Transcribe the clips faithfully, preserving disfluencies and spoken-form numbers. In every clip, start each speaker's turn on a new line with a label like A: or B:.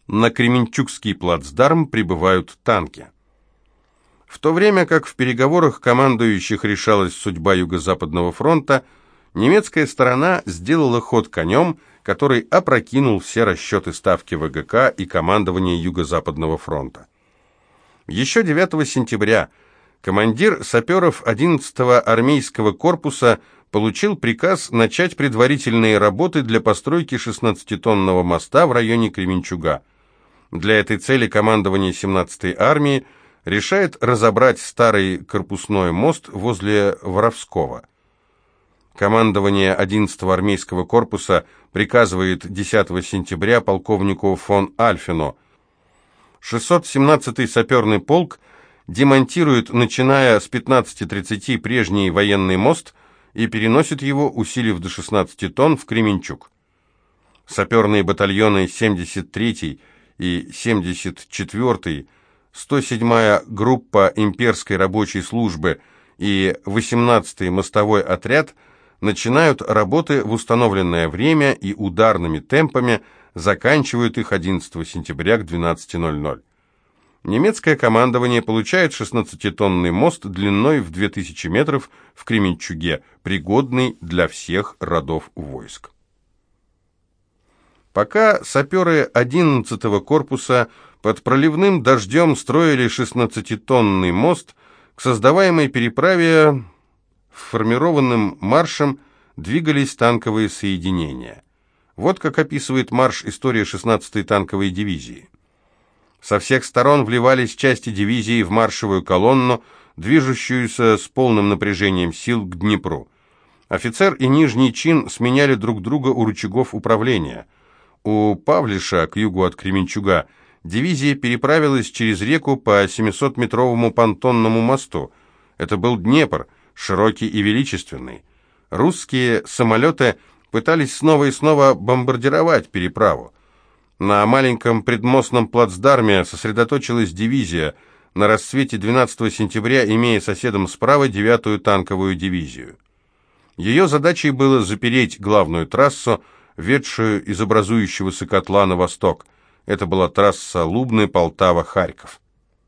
A: На Кременчугский плацдарм прибывают танки. В то время как в переговорах командующих решалась судьба Юго-Западного фронта, немецкая сторона сделала ход конем, который опрокинул все расчеты ставки ВГК и командования Юго-Западного фронта. Еще девятого сентября командир саперов одиннадцатого армейского корпуса получил приказ начать предварительные работы для постройки шестнадцатитонного моста в районе Кременчуга. Для этой цели командование семнадцатой армии решает разобрать старый корпусной мост возле Воровского. Командование одиннадцатого армейского корпуса приказывает десятого сентября полковнику фон Альфину: шестьсот семнадцатый саперный полк демонтирует, начиная с пятнадцати тридцати, прежний военный мост и переносит его, усилив до шестнадцати тонн, в Кременчуг. Саперные батальоны семьдесят третий и семьдесят четвёртый, сто седьмая группа имперской рабочей службы и восемнадцатый мостовой отряд начинают работы в установленное время и ударными темпами заканчивают их одиннадцатого сентября к двенадцати ноль-ноль. Немецкое командование получает шестнадцатитонный мост длиной в две тысячи метров в Кременчуге, пригодный для всех родов войск. Пока саперы одиннадцатого корпуса под проливным дождем строили шестнадцатитонный мост, к создаваемой переправе формированным маршем двигались танковые соединения. Вот как описывает марш история шестнадцатой танковой дивизии. Со всех сторон вливались части дивизии в маршевую колонну, движущуюся с полным напряжением сил к Днепру. Офицер и нижний чин сменяли друг друга у рычагов управления. У Павлиша, к югу от Кременчуга, дивизия переправилась через реку по семисотметровому понтонному мосту. Это был Днепр, широкий и величественный. Русские самолеты пытались снова и снова бомбардировать переправу. На маленьком предмостном плацдарме сосредоточилась дивизия, на рассвете двенадцатого сентября имея соседом справа девятую танковую дивизию. Ее задачей было запереть главную трассу, ведшую из образующегося котла на восток. Это была трасса Лубны, Полтава, Харьков.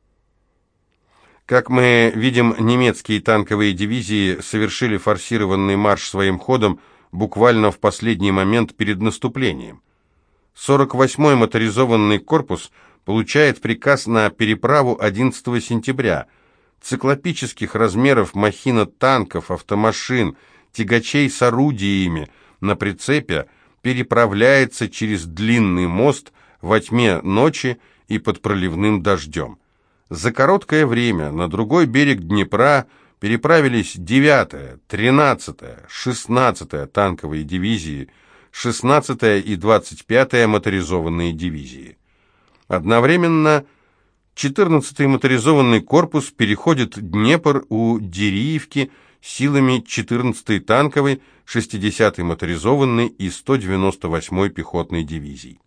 A: Как мы видим, немецкие танковые дивизии совершили форсированный марш своим ходом буквально в последний момент перед наступлением. сорок восьмой моторизованный корпус получает приказ на переправу одиннадцатого сентября. Циклопических размеров махина танков, автомашин, тягачей с орудиями на прицепе переправляется через длинный мост во тьме ночи и под проливным дождем. За короткое время на другой берег Днепра переправились девятая, тринадцатая, шестнадцатая танковые дивизии, шестнадцатая и двадцать пятая моторизованные дивизии. Одновременно четырнадцатый моторизованный корпус переходит Днепр у Дериевки силами четырнадцатой танковой, шестидесятой моторизованной и сто девяносто восьмой пехотной дивизий.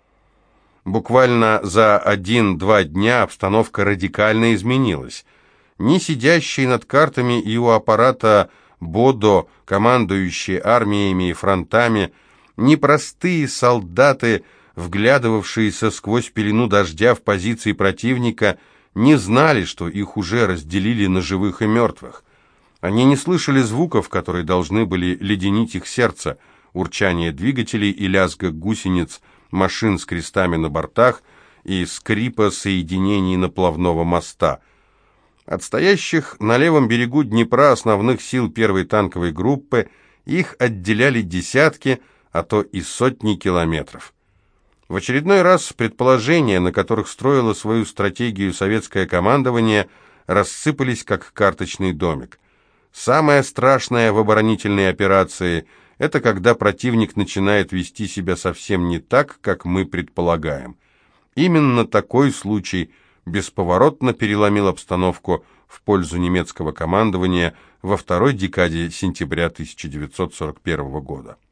A: Буквально за один-два дня обстановка радикально изменилась. Ни сидящие над картами и у аппарата Бодо, командующие армиями и фронтами, ни простые солдаты, вглядывавшиеся сквозь пелену дождя в позиции противника, не знали, что их уже разделили на живых и мертвых. Они не слышали звуков, которые должны были леденить их сердце, урчание двигателей и лязга гусениц, машин с крестами на бортах и скрипа соединений наплавного моста. От стоящих на левом берегу Днепра основных сил первой танковой группы их отделяли десятки, а то и сотни километров. В очередной раз предположения, на которых строило свою стратегию советское командование, рассыпались как карточный домик. Самое страшное в оборонительной операции – это когда противник начинает вести себя совсем не так, как мы предполагаем. Именно такой случай бесповоротно переломил обстановку в пользу немецкого командования во второй декаде сентября тысяча девятьсот сорок первого года.